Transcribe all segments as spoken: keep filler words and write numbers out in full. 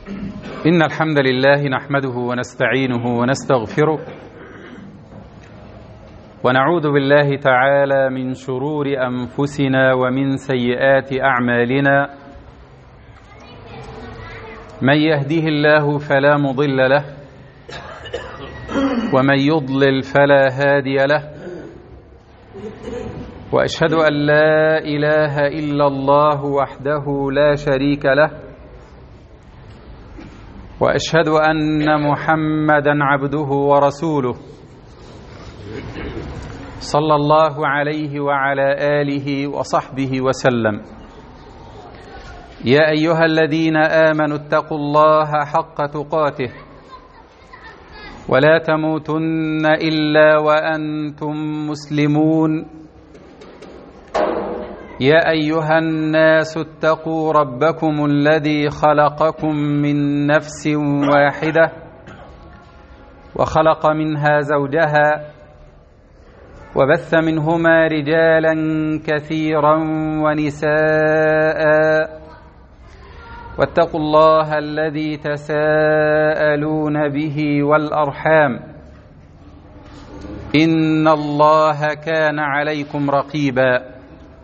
إن الحمد لله نحمده ونستعينه ونستغفره ونعوذ بالله تعالى من شرور أنفسنا ومن سيئات أعمالنا. من يهده الله فلا مضل له ومن يضلل فلا هادي له، وأشهد أن لا إله إلا الله وحده لا شريك له، وأشهد أن محمدًا عبده ورسوله صلى الله عليه وعلى آله وصحبه وسلم. يا أيها الذين آمنوا اتقوا الله حق تقاته ولا تموتن إلا وأنتم مسلمون. يا أيها الناس اتقوا ربكم الذي خلقكم من نفس واحدة وخلق منها زوجها وبث منهما رجالا كثيرا ونساء، واتقوا الله الذي تساءلون به والأرحام إن الله كان عليكم رقيبا.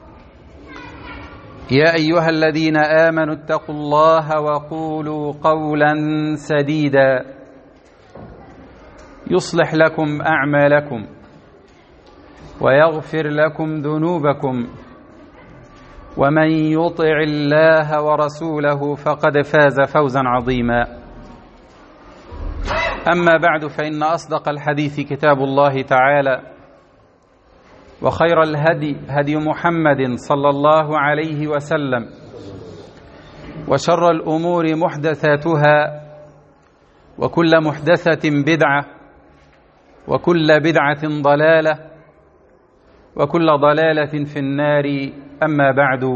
يا أيها الذين آمنوا اتقوا الله وقولوا قولا سديدا يصلح لكم أعمالكم ويغفر لكم ذنوبكم، ومن يطع الله ورسوله فقد فاز فوزا عظيما. أما بعد، فإن أصدق الحديث كتاب الله تعالى، وخير الهدي هدي محمد صلى الله عليه وسلم، وشر الأمور محدثاتها، وكل محدثة بدعة، وكل بدعة ضلالة، وكل ضلالة في النار. أما بعد،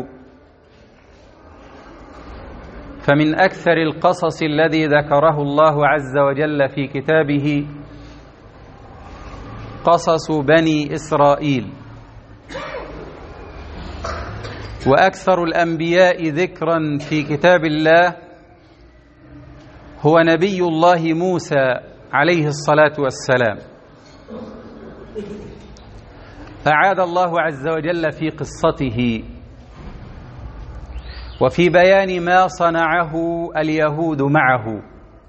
فمن أكثر القصص الذي ذكره الله عز وجل في كتابه قصص بني إسرائيل، وأكثر الأنبياء ذكرا في كتاب الله هو نبي الله موسى عليه الصلاة والسلام. أعاد الله عز وجل في قصته وفي بيان ما صنعه اليهود معه،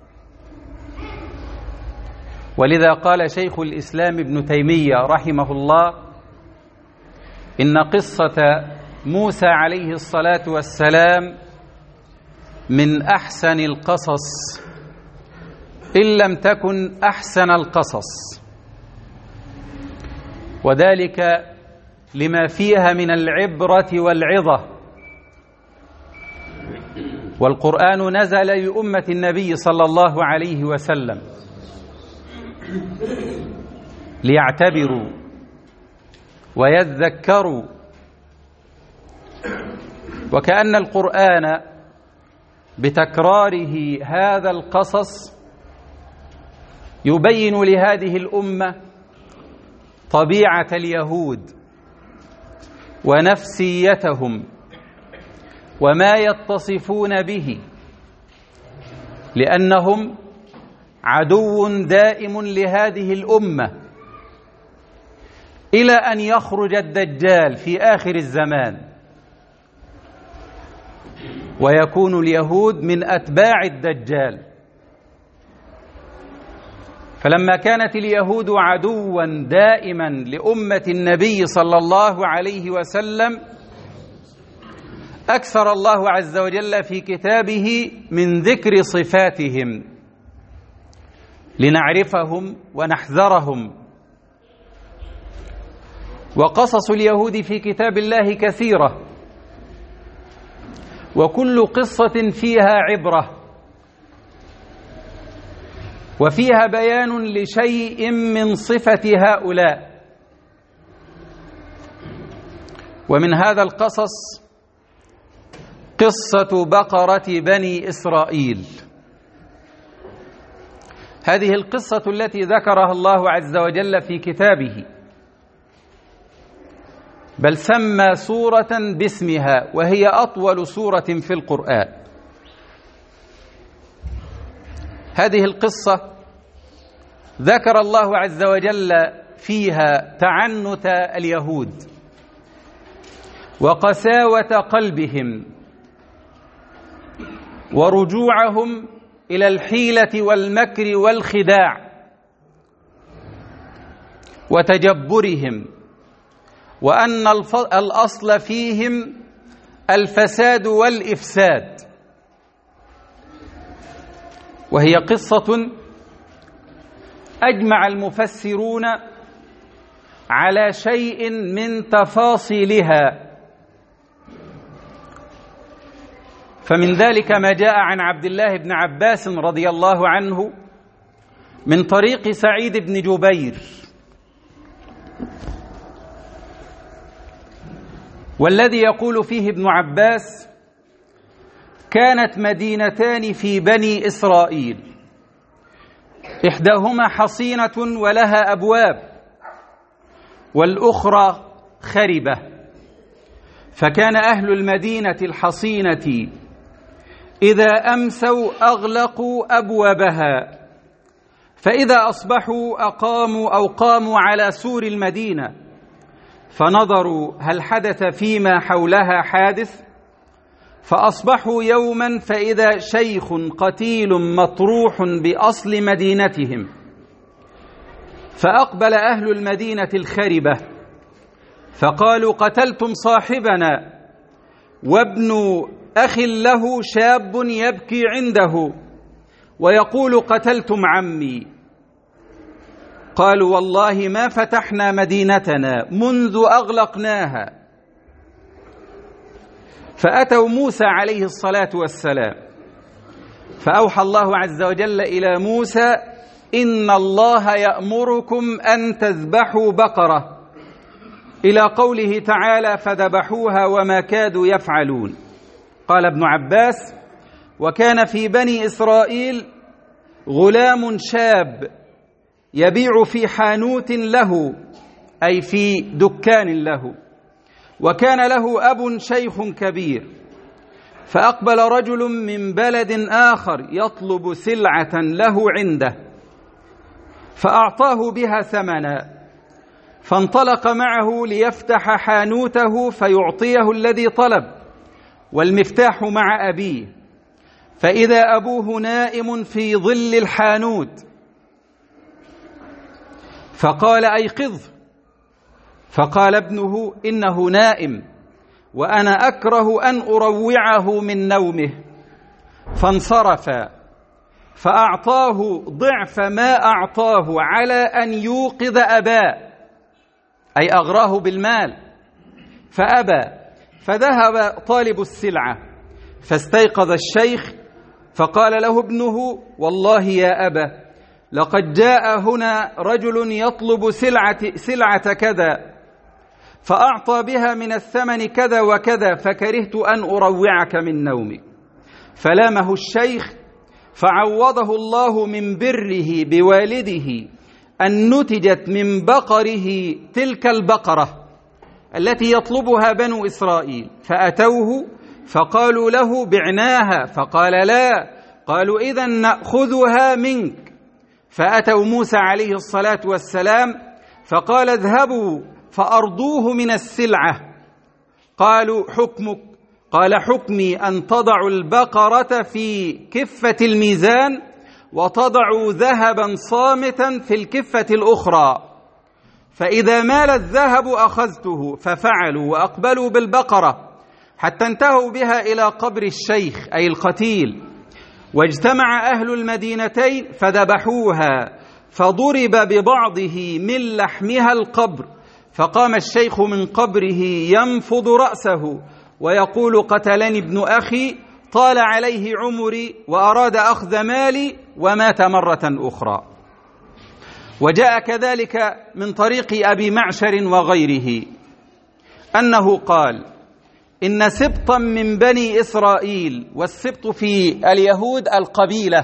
ولذا قال شيخ الإسلام ابن تيمية رحمه الله: إن قصة موسى عليه الصلاة والسلام من أحسن القصص، إن لم تكن أحسن القصص، وذلك لما فيها من العبرة والعظة. والقرآن نزل لأمة النبي صلى الله عليه وسلم ليعتبروا ويذكروا، وكأن القرآن بتكراره هذا القصص يبين لهذه الأمة طبيعة اليهود ونفسيتهم وما يتصفون به، لأنهم عدو دائم لهذه الأمة إلى أن يخرج الدجال في آخر الزمان، ويكون اليهود من أتباع الدجال. فلما كانت اليهود عدوا دائما لأمة النبي صلى الله عليه وسلم، أكثر الله عز وجل في كتابه من ذكر صفاتهم لنعرفهم ونحذرهم. وقصص اليهود في كتاب الله كثيرة، وكل قصة فيها عبرة، وفيها بيان لشيء من صفة هؤلاء. ومن هذا القصص قصة بقرة بني إسرائيل. هذه القصة التي ذكرها الله عز وجل في كتابه، بل سمى سورة باسمها، وهي أطول سورة في القرآن. هذه القصة ذكر الله عز وجل فيها تعنت اليهود وقساوة قلبهم ورجوعهم إلى الحيلة والمكر والخداع وتجبرهم، وأن الأصل فيهم الفساد والإفساد. وهي قصة أجمع المفسرون على شيء من تفاصيلها، فمن ذلك ما جاء عن عبد الله بن عباس رضي الله عنه من طريق سعيد بن جبير، والذي يقول فيه ابن عباس: كانت مدينتان في بني إسرائيل، إحداهما حصينة ولها أبواب، والأخرى خربة، فكان أهل المدينة الحصينة إذا أمسوا أغلقوا أبوابها، فإذا أصبحوا أقاموا أو قاموا على سور المدينة فنظروا هل حدث فيما حولها حادث، فأصبحوا يوما فإذا شيخ قتيل مطروح بأصل مدينتهم، فأقبل أهل المدينة الخربة فقالوا: قتلتم صاحبنا وابن أخ له شاب يبكي عنده ويقول: قتلتم عمي. قالوا: والله ما فتحنا مدينتنا منذ أغلقناها. فأتوا موسى عليه الصلاة والسلام، فأوحى الله عز وجل إلى موسى: إن الله يأمركم أن تذبحوا بقرة، إلى قوله تعالى: فذبحوها وما كادوا يفعلون. قال ابن عباس: وكان في بني إسرائيل غلام شاب يبيع في حانوت له، أي في دكان له، وكان له أب شيخ كبير، فأقبل رجل من بلد آخر يطلب سلعة له عنده، فأعطاه بها ثمنا، فانطلق معه ليفتح حانوته فيعطيه الذي طلب، والمفتاح مع أبيه، فإذا أبوه نائم في ظل الحانوت، فقال: أيقظ. فقال ابنه: إنه نائم وأنا أكره أن أروعه من نومه. فانصرف، فأعطاه ضعف ما أعطاه على أن يوقظ أباه، أي أغراه بالمال، فأبى. فذهب طالب السلعة فاستيقظ الشيخ، فقال له ابنه: والله يا أبا، لقد جاء هنا رجل يطلب سلعة, سلعة كذا، فأعطى بها من الثمن كذا وكذا، فكرهت أن أروعك من نومك. فلامه الشيخ، فعوضه الله من بره بوالده أن نتجت من بقره تلك البقرة التي يطلبها بنو إسرائيل. فأتوه فقالوا له: بعناها. فقال: لا. قالوا: إذن نأخذها منك. فأتوا موسى عليه الصلاة والسلام فقال: اذهبوا فأرضوه من السلعة. قالوا: حكمك؟ قال: حكمي أن تضعوا البقرة في كفة الميزان وتضعوا ذهبا صامتا في الكفة الأخرى، فإذا مال الذهب أخذته. ففعلوا وأقبلوا بالبقرة حتى انتهوا بها إلى قبر الشيخ أي القتيل، واجتمع أهل المدينتين فذبحوها، فضرب ببعضه من لحمها القبر، فقام الشيخ من قبره ينفض رأسه ويقول: قتلني ابن أخي، طال عليه عمري وأراد أخذ مالي، ومات مرة أخرى. وجاء كذلك من طريق أبي معشر وغيره أنه قال: إن سبطا من بني إسرائيل، والسبط في اليهود القبيلة،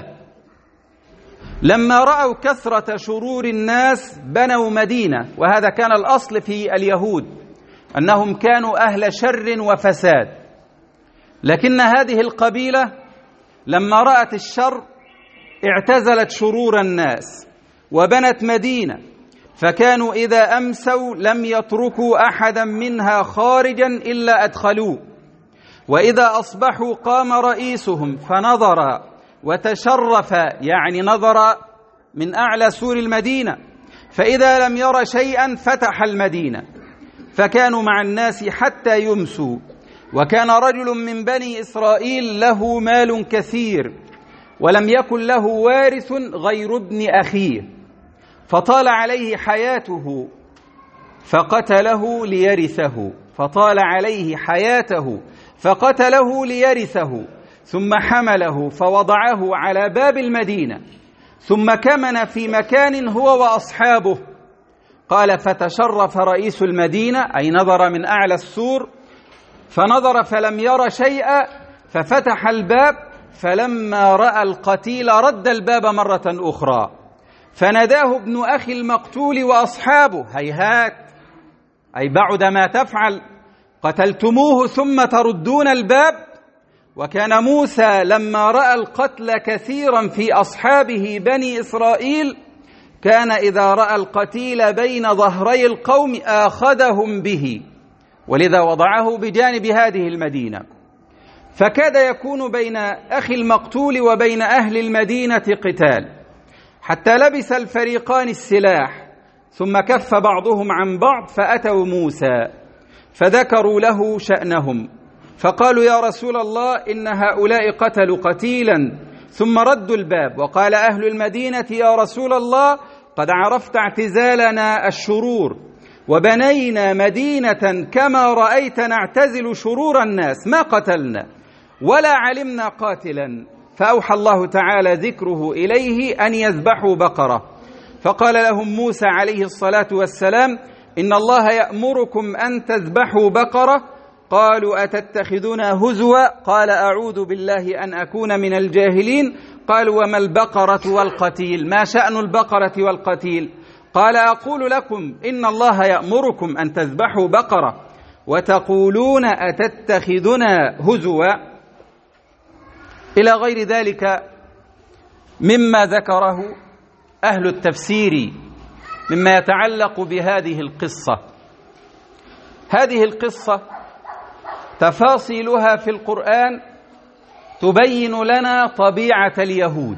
لما رأوا كثرة شرور الناس بنوا مدينة، وهذا كان الأصل في اليهود أنهم كانوا أهل شر وفساد، لكن هذه القبيلة لما رأت الشر اعتزلت شرور الناس وبنت مدينة، فكانوا إذا أمسوا لم يتركوا أحدا منها خارجا إلا أدخلوه، وإذا أصبحوا قام رئيسهم فنظر وتشرف، يعني نظر من أعلى سور المدينة، فإذا لم ير شيئا فتح المدينة، فكانوا مع الناس حتى يمسوا. وكان رجل من بني إسرائيل له مال كثير ولم يكن له وارث غير ابن أخيه، فطال عليه حياته فقتله ليرثه فطال عليه حياته فقتله ليرثه ثم حمله فوضعه على باب المدينة، ثم كمن في مكان هو وأصحابه. قال: فتشرف رئيس المدينة، أي نظر من أعلى السور، فنظر فلم ير شيئا، ففتح الباب، فلما رأى القتيل رد الباب مرة أخرى، فناداه ابن أخي المقتول وأصحابه: هيهات، أي بعد ما تفعل، قتلتموه ثم تردون الباب. وكان موسى لما رأى القتل كثيرا في أصحابه بني إسرائيل كان إذا رأى القتيل بين ظهري القوم آخذهم به، ولذا وضعه بجانب هذه المدينة. فكاد يكون بين أخي المقتول وبين أهل المدينة قتال، حتى لبس الفريقان السلاح، ثم كف بعضهم عن بعض، فأتوا موسى فذكروا له شأنهم، فقالوا: يا رسول الله، إن هؤلاء قتلوا قتيلا ثم ردوا الباب. وقال أهل المدينة: يا رسول الله، قد عرفت اعتزالنا الشرور، وبنينا مدينة كما رأيت نعتزل شرور الناس، ما قتلنا ولا علمنا قاتلا. فأوحى الله تعالى ذكره إليه أن يذبحوا بقرة، فقال لهم موسى عليه الصلاة والسلام: إن الله يأمركم أن تذبحوا بقرة. قالوا: أتتخذنا هزوا؟ قال: أعوذ بالله أن أكون من الجاهلين. قالوا: وما البقرة والقتيل؟ ما شأن البقرة والقتيل؟ قال: أقول لكم إن الله يأمركم أن تذبحوا بقرة وتقولون أتتخذنا هزوا، إلى غير ذلك مما ذكره أهل التفسير مما يتعلق بهذه القصة. هذه القصة تفاصيلها في القرآن تبين لنا طبيعة اليهود،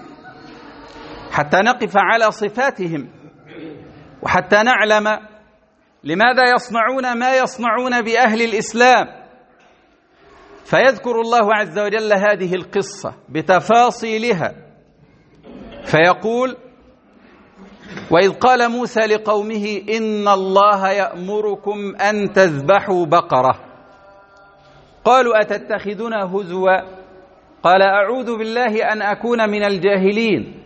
حتى نقف على صفاتهم، وحتى نعلم لماذا يصنعون ما يصنعون بأهل الإسلام. فيذكر الله عز وجل هذه القصة بتفاصيلها، فيقول: وإذ قال موسى لقومه إن الله يأمركم أن تذبحوا بقرة. قالوا: أتتخذنا هزوا؟ قال: أعوذ بالله أن أكون من الجاهلين.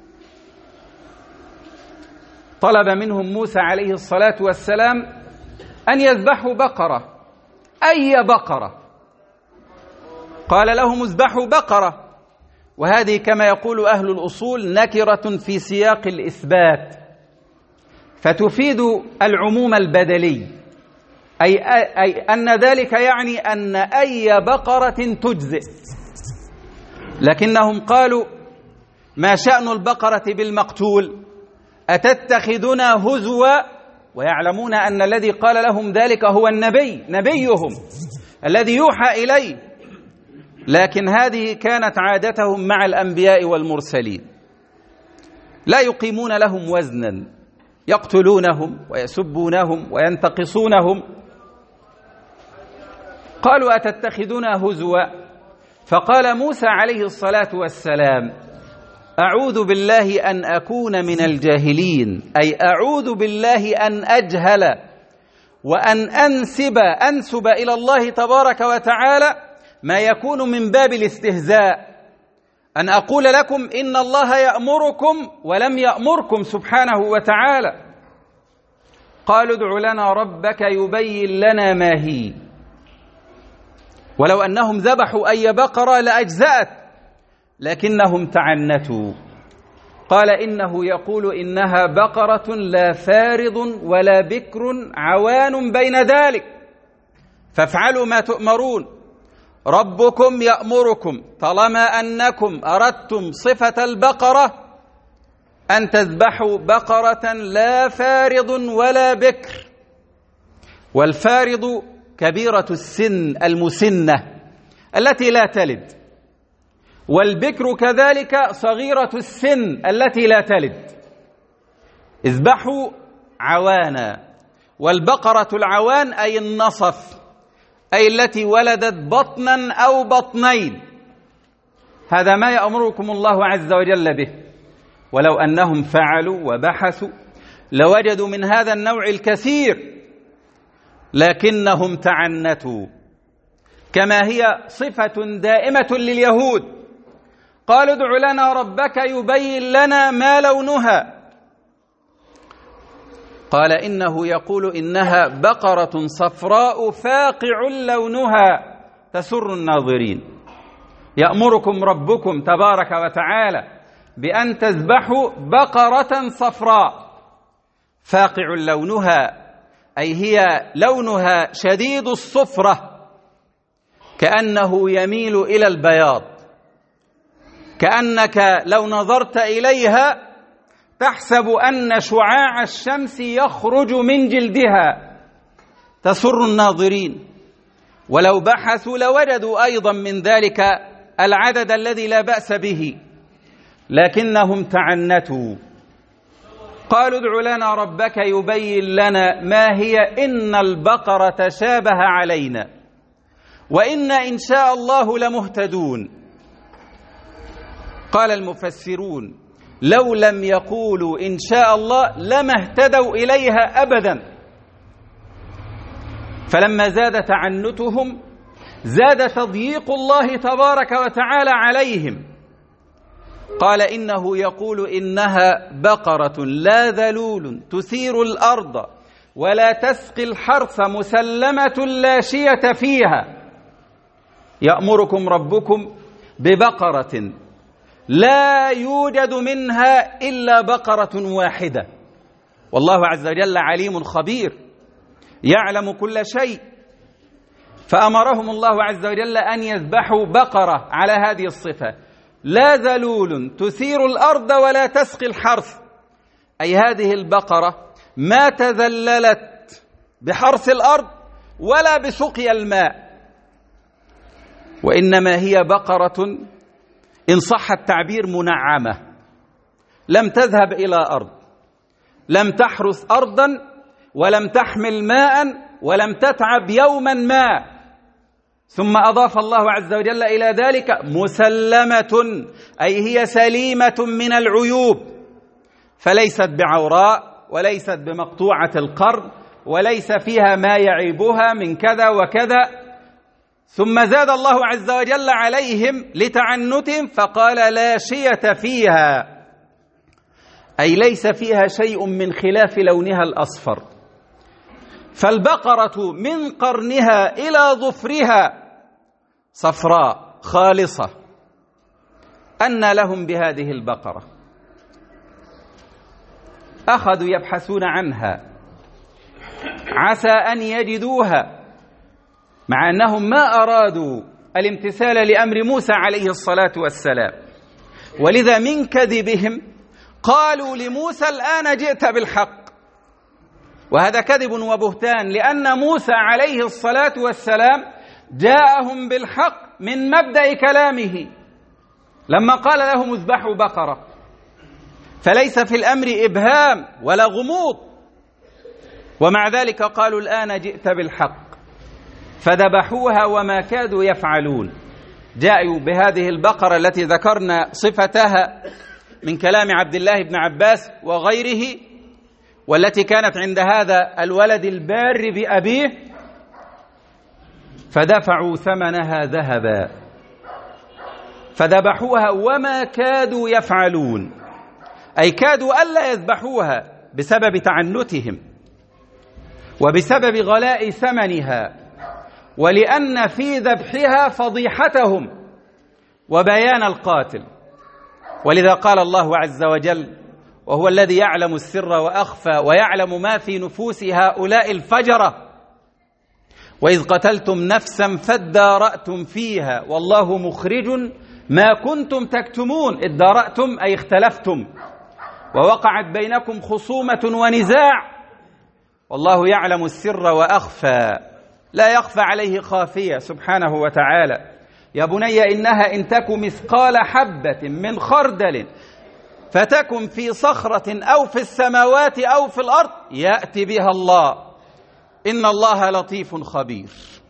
طلب منهم موسى عليه الصلاة والسلام أن يذبحوا بقرة. أي بقرة؟ قال لهم: اذبحوا بقرة. وهذه كما يقول أهل الأصول نكرة في سياق الإثبات، فتفيد العموم البدلي، أي, أي أن ذلك يعني أن أي بقرة تجزئ. لكنهم قالوا: ما شأن البقرة بالمقتول؟ أتتخذنا هزوا؟ ويعلمون أن الذي قال لهم ذلك هو النبي، نبيهم الذي يوحى إليه. لكن هذه كانت عادتهم مع الأنبياء والمرسلين، لا يقيمون لهم وزنا، يقتلونهم ويسبونهم وينتقصونهم. قالوا: أتتخذنا هزوا؟ فقال موسى عليه الصلاة والسلام: أعوذ بالله أن أكون من الجاهلين، أي أعوذ بالله أن أجهل وأن أنسب أنسب إلى الله تبارك وتعالى ما يكون من باب الاستهزاء، أن أقول لكم إن الله يأمركم ولم يأمركم سبحانه وتعالى. قالوا: ادع لنا ربك يبين لنا ما هي. ولو أنهم ذبحوا أي بقرة لأجزأت، لكنهم تعنتوا. قال: إنه يقول إنها بقرة لا فارض ولا بكر عوان بين ذلك، فافعلوا ما تؤمرون. ربكم يأمركم طالما أنكم أردتم صفة البقرة أن تذبحوا بقرة لا فارض ولا بكر، والفارض كبيرة السن المسنة التي لا تلد، والبكر كذلك صغيرة السن التي لا تلد. اذبحوا عوانا، والبقرة العوان أي النصف، أي التي ولدت بطنا أو بطنين. هذا ما يأمركم الله عز وجل به، ولو أنهم فعلوا وبحثوا لوجدوا من هذا النوع الكثير، لكنهم تعنتوا، كما هي صفة دائمة لليهود. قالوا ادع لنا ربك يبين لنا ما لونها، قال إنه يقول إنها بقرة صفراء فاقع لونها تسر الناظرين. يأمركم ربكم تبارك وتعالى بأن تذبحوا بقرة صفراء فاقع لونها، أي هي لونها شديد الصفرة، كأنه يميل إلى البياض، كأنك لو نظرت إليها تحسب أن شعاع الشمس يخرج من جلدها، تسر الناظرين. ولو بحثوا لوجدوا أيضا من ذلك العدد الذي لا بأس به، لكنهم تعنتوا. قالوا ادع لنا ربك يبين لنا ما هي إن البقرة تشابه علينا وإنا إن شاء الله لمهتدون. قال المفسرون لو لم يقولوا إن شاء الله لما اهتدوا إليها أبدا، فلما زاد تعنتهم زاد تضييق الله تبارك وتعالى عليهم. قال إنه يقول إنها بقرة لا ذلول تثير الأرض ولا تسقي الحرث مسلمة لا شية فيها. يأمركم ربكم ببقرة لا يوجد منها إلا بقرة واحدة، والله عز وجل عليم خبير يعلم كل شيء. فأمرهم الله عز وجل أن يذبحوا بقرة على هذه الصفة، لا ذلول تثير الأرض ولا تسقي الحرث، أي هذه البقرة ما تذللت بحرث الأرض ولا بسقي الماء، وإنما هي بقرة إن صح التعبير منعمة، لم تذهب إلى أرض، لم تحرث أرضا ولم تحمل ماء ولم تتعب يوما ما. ثم أضاف الله عز وجل إلى ذلك مسلمة، أي هي سليمة من العيوب، فليست بعوراء وليست بمقطوعة القرن وليس فيها ما يعيبها من كذا وكذا. ثم زاد الله عز وجل عليهم لتعنتهم فقال لا شية فيها، أي ليس فيها شيء من خلاف لونها الأصفر. فالبقرة من قرنها إلى ظفرها صفراء خالصة. أن لهم بهذه البقرة؟ أخذوا يبحثون عنها عسى أن يجدوها، مع أنهم ما أرادوا الامتثال لأمر موسى عليه الصلاة والسلام، ولذا من كذبهم قالوا لموسى الآن جئت بالحق، وهذا كذب وبهتان، لأن موسى عليه الصلاة والسلام جاءهم بالحق من مبدأ كلامه لما قال لهم اذبحوا بقرة، فليس في الأمر إبهام ولا غموض، ومع ذلك قالوا الآن جئت بالحق، فذبحوها وما كادوا يفعلون. جاءوا بهذه البقرة التي ذكرنا صفتها من كلام عبد الله بن عباس وغيره، والتي كانت عند هذا الولد البار بأبيه، فدفعوا ثمنها ذهبا، فذبحوها وما كادوا يفعلون، أي كادوا ألا يذبحوها بسبب تعنتهم وبسبب غلاء ثمنها، ولأن في ذبحها فضيحتهم وبيان القاتل. ولذا قال الله عز وجل وهو الذي يعلم السر وأخفى ويعلم ما في نفوس هؤلاء الفجرة، وإذ قتلتم نفسا فادارأتم فيها والله مخرج ما كنتم تكتمون. ادارأتم أي اختلفتم، ووقعت بينكم خصومة ونزاع، والله يعلم السر وأخفى، لا يخفى عليه خافية سبحانه وتعالى. يا بني إنها إن تك مثقال حبة من خردل فتكن في صخرة أو في السماوات أو في الأرض يأتي بها الله، إن الله لطيف خبير.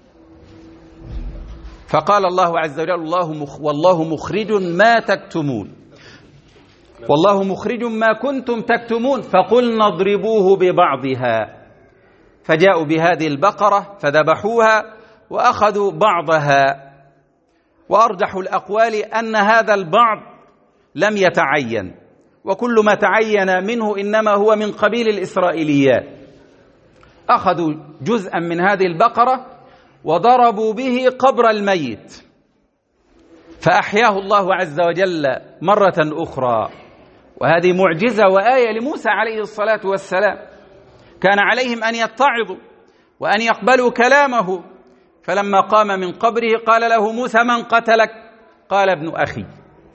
فقال الله عز وجل الله مخ والله مخرج ما تكتمون، والله مخرج ما كنتم تكتمون. فقلنا اضربوه ببعضها، فجاءوا بهذه البقرة فذبحوها وأخذوا بعضها، وأرجح الأقوال أن هذا البعض لم يتعين، وكل ما تعين منه إنما هو من قبيل الإسرائيليات. أخذوا جزءا من هذه البقرة وضربوا به قبر الميت فأحياه الله عز وجل مرة أخرى، وهذه معجزة وآية لموسى عليه الصلاة والسلام. كان عليهم أن يتعظوا وأن يقبلوا كلامه، فلما قام من قبره قال له موسى من قتلك؟ قال ابن أخي.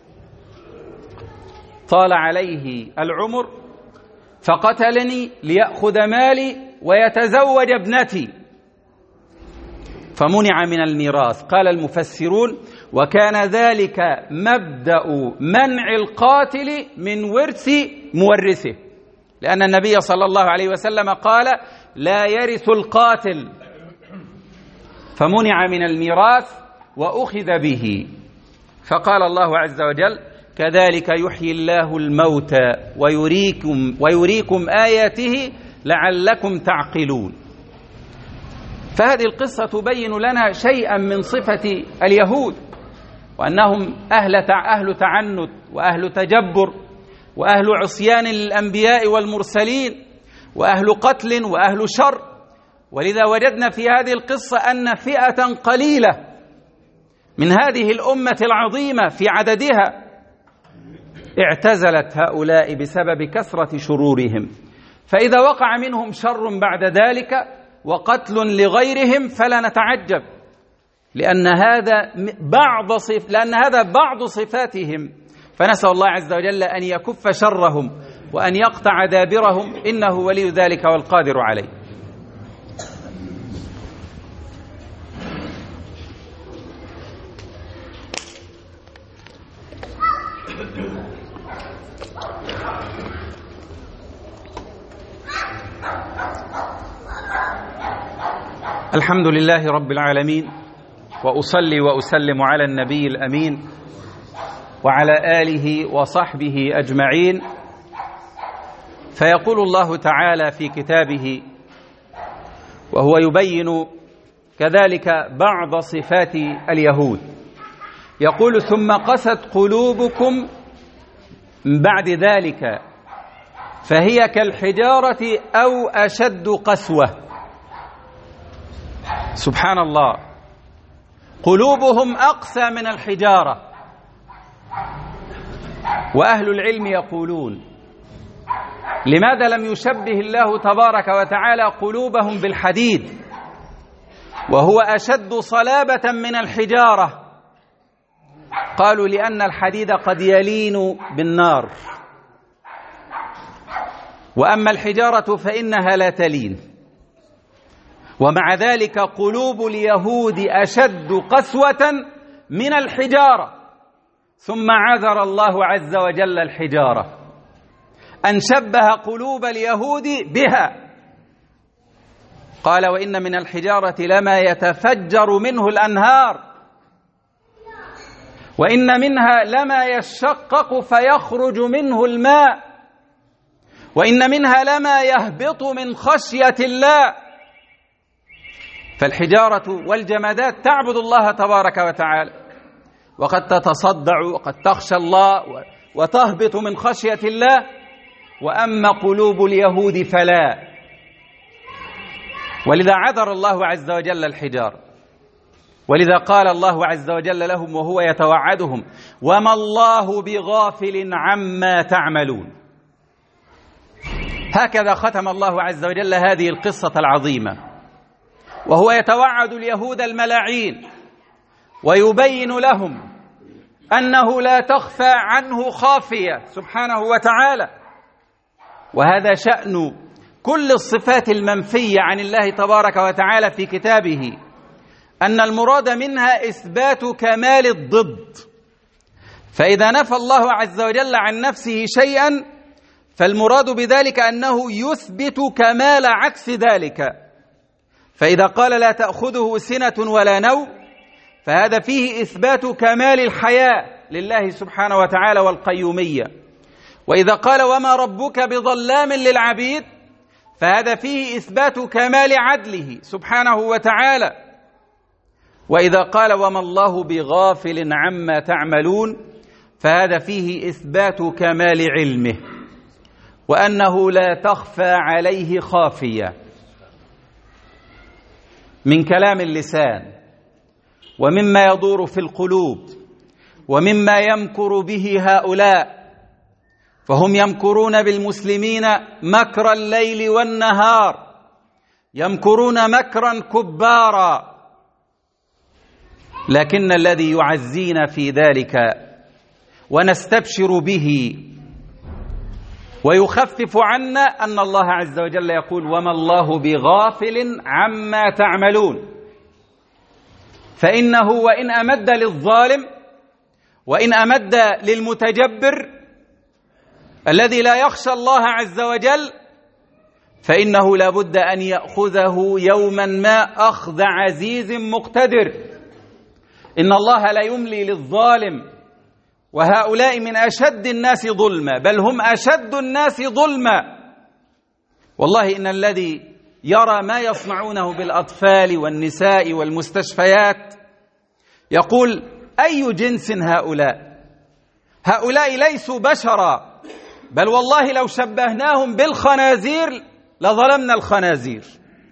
طال عليه العمر فقتلني ليأخذ مالي ويتزوج ابنتي، فمنع من الميراث. قال المفسرون وكان ذلك مبدأ منع القاتل من ورث مورثه، لأن النبي صلى الله عليه وسلم قال لا يرث القاتل، فمنع من الميراث وأخذ به. فقال الله عز وجل كذلك يحيي الله الموتى ويريكم, ويريكم آياته لعلكم تعقلون. فهذه القصة تبين لنا شيئا من صفة اليهود، وأنهم أهل أهل تعنت وأهل تجبر وأهل عصيان للأنبياء والمرسلين وأهل قتل وأهل شر. ولذا وجدنا في هذه القصة أن فئة قليلة من هذه الأمة العظيمة في عددها اعتزلت هؤلاء بسبب كثرة شرورهم، فإذا وقع منهم شر بعد ذلك وقتل لغيرهم فلا نتعجب، لأن هذا بعض صف لأن هذا بعض صفاتهم. فنسأل الله عز وجل أن يكف شرهم وأن يقطع دابرهم، إنه ولي ذلك والقادر عليه. الحمد لله رب العالمين، وأصلي وأسلم على النبي الأمين وعلى آله وصحبه أجمعين. فيقول الله تعالى في كتابه وهو يبين كذلك بعض صفات اليهود، يقول ثم قست قلوبكم بعد ذلك فهي كالحجارة أو أشد قسوة. سبحان الله، قلوبهم أقسى من الحجارة. وأهل العلم يقولون لماذا لم يشبه الله تبارك وتعالى قلوبهم بالحديد وهو أشد صلابة من الحجارة؟ قالوا لأن الحديد قد يلين بالنار، وأما الحجارة فإنها لا تلين. ومع ذلك قلوب اليهود أشد قسوة من الحجارة. ثم عذر الله عز وجل الحجارة أن شبه قلوب اليهود بها، قال وإن من الحجارة لما يتفجر منه الأنهار وإن منها لما يشقق فيخرج منه الماء وإن منها لما يهبط من خشية الله. فالحجارة والجمادات تعبد الله تبارك وتعالى، وقد تتصدع وقد تخشى الله وتهبط من خشية الله، وأما قلوب اليهود فلا. ولذا عذر الله عز وجل الحجارة، ولذا قال الله عز وجل لهم وهو يتوعدهم وما الله بغافل عما تعملون. هكذا ختم الله عز وجل هذه القصة العظيمة، وهو يتوعد اليهود الملاعين ويبين لهم أنه لا تخفى عنه خافية سبحانه وتعالى. وهذا شأن كل الصفات المنفية عن الله تبارك وتعالى في كتابه، أن المراد منها إثبات كمال الضد. فإذا نفى الله عز وجل عن نفسه شيئا فالمراد بذلك أنه يثبت كمال عكس ذلك. فإذا قال لا تأخذه سنة ولا نوم فهذا فيه إثبات كمال الحياة لله سبحانه وتعالى والقيومية. وإذا قال وما ربك بظلام للعبيد فهذا فيه إثبات كمال عدله سبحانه وتعالى. وإذا قال وما الله بغافل عما تعملون فهذا فيه إثبات كمال علمه وأنه لا تخفى عليه خافية من كلام اللسان ومما يدور في القلوب ومما يمكر به هؤلاء. فهم يمكرون بالمسلمين مكر الليل والنهار، يمكرون مكرا كبارا، لكن الذي يعزينا في ذلك ونستبشر به ويخفف عنا أن الله عز وجل يقول وما الله بغافل عما تعملون. فإنه وإن أمد للظالم وإن أمد للمتجبر الذي لا يخشى الله عز وجل فإنه لا بد أن يأخذه يوما ما أخذ عزيز مقتدر. إن الله لا يملي للظالم، وهؤلاء من أشد الناس ظلما، بل هم أشد الناس ظلما. والله إن الذي يرى ما يصنعونه بالأطفال والنساء والمستشفيات يقول أي جنس هؤلاء؟ هؤلاء ليسوا بشرا، بل والله لو شبهناهم بالخنازير لظلمنا الخنازير.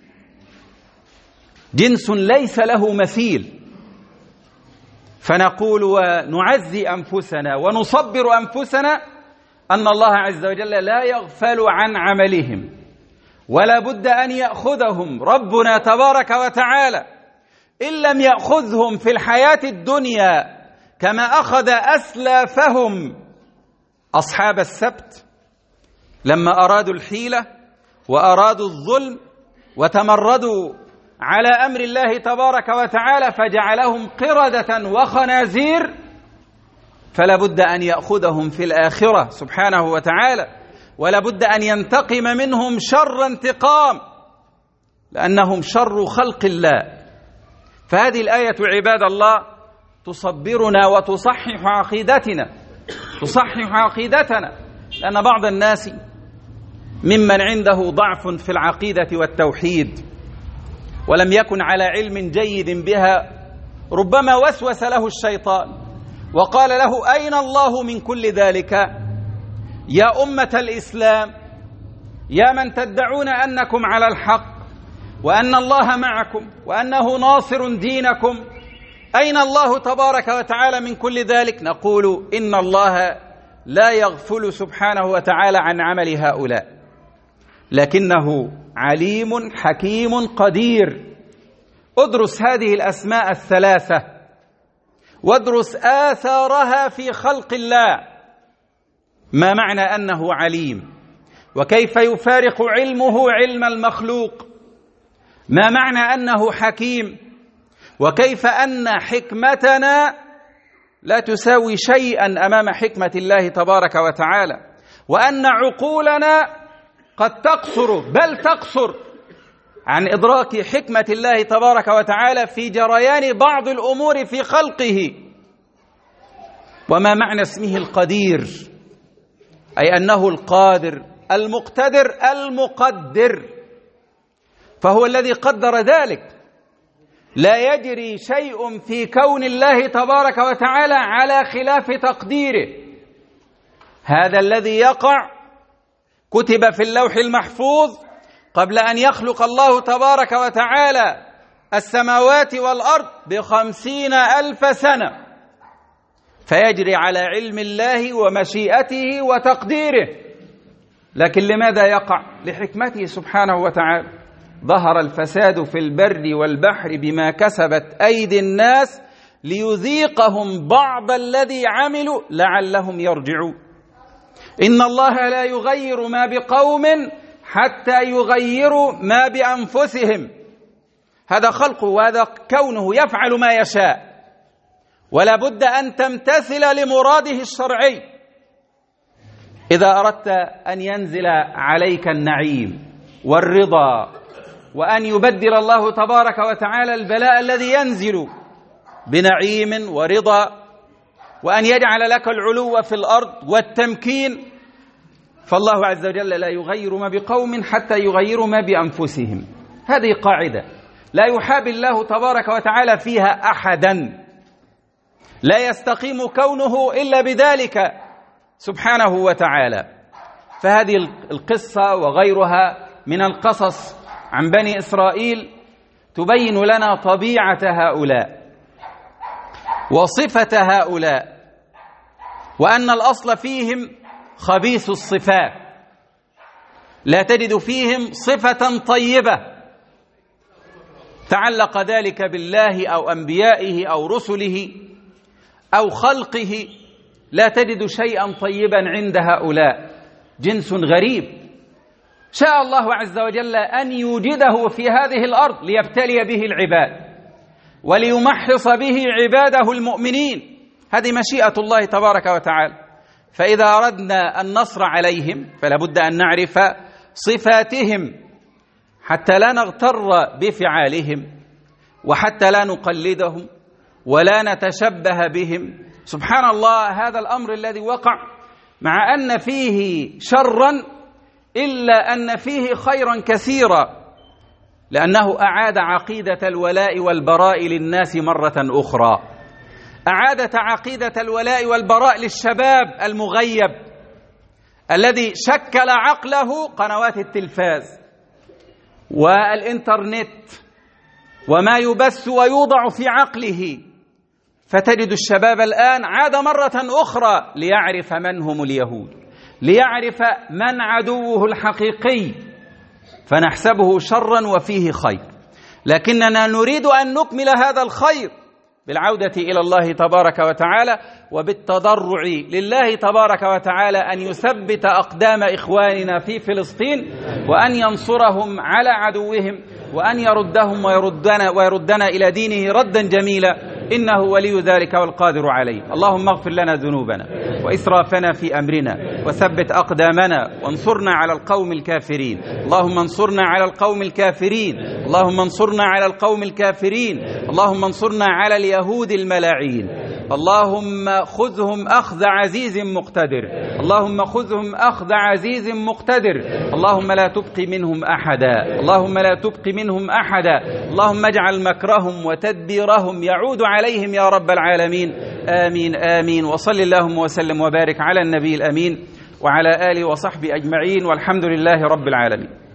جنس ليس له مثيل. فنقول ونعزي أنفسنا ونصبر أنفسنا أن الله عز وجل لا يغفل عن عملهم، ولا بد أن يأخذهم ربنا تبارك وتعالى. إن لم يأخذهم في الحياة الدنيا كما أخذ أسلافهم أصحاب السبت لما أرادوا الحيلة وأرادوا الظلم وتمردوا على أمر الله تبارك وتعالى فجعلهم قردة وخنازير، فلا بد أن يأخذهم في الآخرة سبحانه وتعالى، ولا بد أن ينتقم منهم شر انتقام، لأنهم شر خلق الله. فهذه الآية عباد الله تصبرنا وتصحح عقيدتنا تصحح عقيدتنا لأن بعض الناس ممن عنده ضعف في العقيدة والتوحيد ولم يكن على علم جيد بها ربما وسوس له الشيطان وقال له أين الله من كل ذلك؟ يا أمة الإسلام، يا من تدعون أنكم على الحق وأن الله معكم وأنه ناصر دينكم، أين الله تبارك وتعالى من كل ذلك؟ نقول إن الله لا يغفل سبحانه وتعالى عن عمل هؤلاء، لكنه عليم حكيم قدير. ادرس هذه الأسماء الثلاثة وادرس آثارها في خلق الله. ما معنى أنه عليم؟ وكيف يفارق علمه علم المخلوق؟ ما معنى أنه حكيم؟ وكيف أن حكمتنا لا تساوي شيئا أمام حكمة الله تبارك وتعالى، وأن عقولنا قد تقصر بل تقصر عن إدراك حكمة الله تبارك وتعالى في جريان بعض الأمور في خلقه. وما معنى اسمه القدير؟ أي أنه القادر المقتدر المقدر، فهو الذي قدر ذلك. لا يجري شيء في كون الله تبارك وتعالى على خلاف تقديره. هذا الذي يقع كتب في اللوح المحفوظ قبل أن يخلق الله تبارك وتعالى السماوات والأرض بخمسين ألف سنة، فيجري على علم الله ومشيئته وتقديره. لكن لماذا يقع؟ لحكمته سبحانه وتعالى. ظهر الفساد في البر والبحر بما كسبت أيدي الناس ليذيقهم بعض الذي عملوا لعلهم يرجعون. إن الله لا يغير ما بقوم حتى يغيروا ما بأنفسهم. هذا خلقه وهذا كونه يفعل ما يشاء، ولا بد أن تمتثل لمراده الشرعي. إذا أردت أن ينزل عليك النعيم والرضا، وأن يبدل الله تبارك وتعالى البلاء الذي ينزل بنعيم ورضا، وأن يجعل لك العلو في الأرض والتمكين، فالله عز وجل لا يغير ما بقوم حتى يغيروا ما بأنفسهم. هذه قاعدة لا يحابي الله تبارك وتعالى فيها أحدا، لا يستقيم كونه إلا بذلك سبحانه وتعالى. فهذه القصة وغيرها من القصص عن بني إسرائيل تبين لنا طبيعة هؤلاء وصفة هؤلاء، وأن الأصل فيهم خبيث الصفات، لا تجد فيهم صفة طيبة تعلق ذلك بالله أو أنبيائه أو رسله أو خلقه، لا تجد شيئا طيبا عند هؤلاء. جنس غريب شاء الله عز وجل أن يوجده في هذه الأرض ليبتلي به العباد وليمحص به عباده المؤمنين. هذه مشيئة الله تبارك وتعالى. فإذا أردنا النصر عليهم فلا بد أن نعرف صفاتهم حتى لا نغتر بفعالهم، وحتى لا نقلدهم ولا نتشبه بهم. سبحان الله، هذا الأمر الذي وقع مع أن فيه شرا إلا أن فيه خيرا كثيرا، لأنه أعاد عقيدة الولاء والبراء للناس مرة أخرى، أعادت عقيدة الولاء والبراء للشباب المغيب الذي شكل عقله قنوات التلفاز والإنترنت وما يبث ويوضع في عقله. فتجد الشباب الآن عاد مرة أخرى ليعرف من هم اليهود، ليعرف من عدوه الحقيقي، فنحسبه شرا وفيه خير، لكننا نريد أن نكمل هذا الخير بالعودة إلى الله تبارك وتعالى وبالتضرع لله تبارك وتعالى أن يثبت أقدام إخواننا في فلسطين، وأن ينصرهم على عدوهم، وأن يردهم ويردنا, ويردنا إلى دينه ردا جميلا، إنه ولي ذلك والقادر عليه. اللهم اغفر لنا ذنوبنا وإسرافنا في أمرنا وثبت أقدامنا وانصرنا على القوم الكافرين. اللهم انصرنا على القوم الكافرين اللهم انصرنا على القوم الكافرين اللهم انصرنا على اليهود الملاعين. اللهم خذهم أخذ عزيز مقتدر اللهم خذهم أخذ عزيز مقتدر اللهم لا تبقي منهم أحدا اللهم لا تبقي منهم أحدا اللهم اجعل مكرهم وتدبيرهم يعود عليهم يا رب العالمين. آمين آمين. وصل اللهم وسلم وبارك على النبي الأمين وعلى آله وصحبه أجمعين، والحمد لله رب العالمين.